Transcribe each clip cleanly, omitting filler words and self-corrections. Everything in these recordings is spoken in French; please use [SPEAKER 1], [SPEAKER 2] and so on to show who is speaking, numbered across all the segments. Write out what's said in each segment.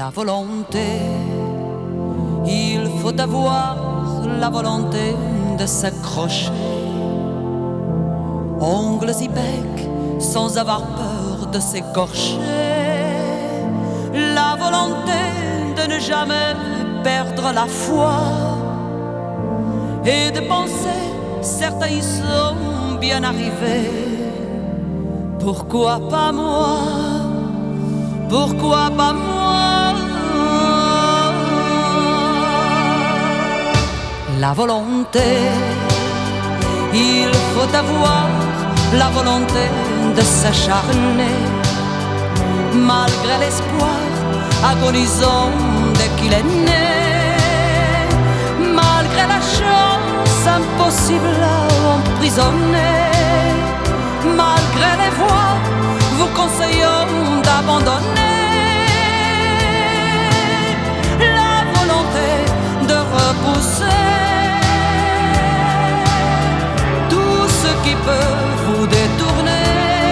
[SPEAKER 1] La volonté, il faut avoir la volonté de s'accrocher, ongles et bec, sans avoir peur de s'écorcher. La volonté de ne jamais perdre la foi et de penser, certains y sont bien arrivés. Pourquoi pas moi? Pourquoi pas moi? La volonté, il faut avoir la volonté de s'acharner, malgré l'espoir agonisant dès qu'il est né, malgré la chance impossible à emprisonner, malgré les voix vous conseillant d'abandonner. La volonté de repousser tout ce qui peut vous détourner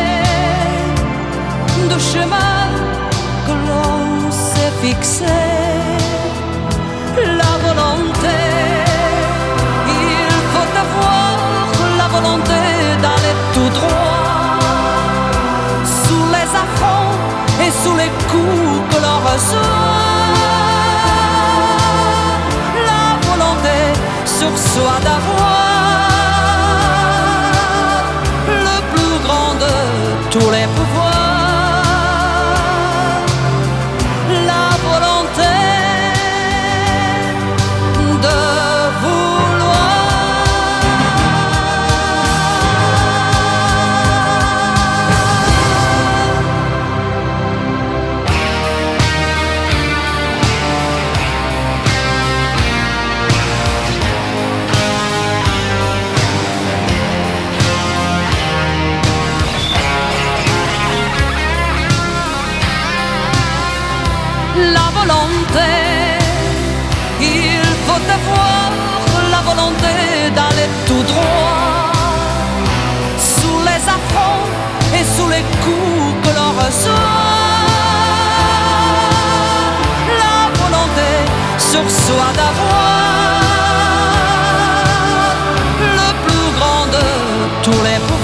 [SPEAKER 1] de chemin que l'on s'est fixé. La volonté, il faut avoir la volonté d'aller tout droit sous les affronts et sous les coups que l'on reçoit. La volonté sur soi d'avoir le plus grand de tous les pouvoirs. La volonté de la volonté, il faut avoir la volonté d'aller tout droit sous les affronts et sous les coups que l'on reçoit. La volonté sur soi d'avoir le plus grand de tous les pouvoirs.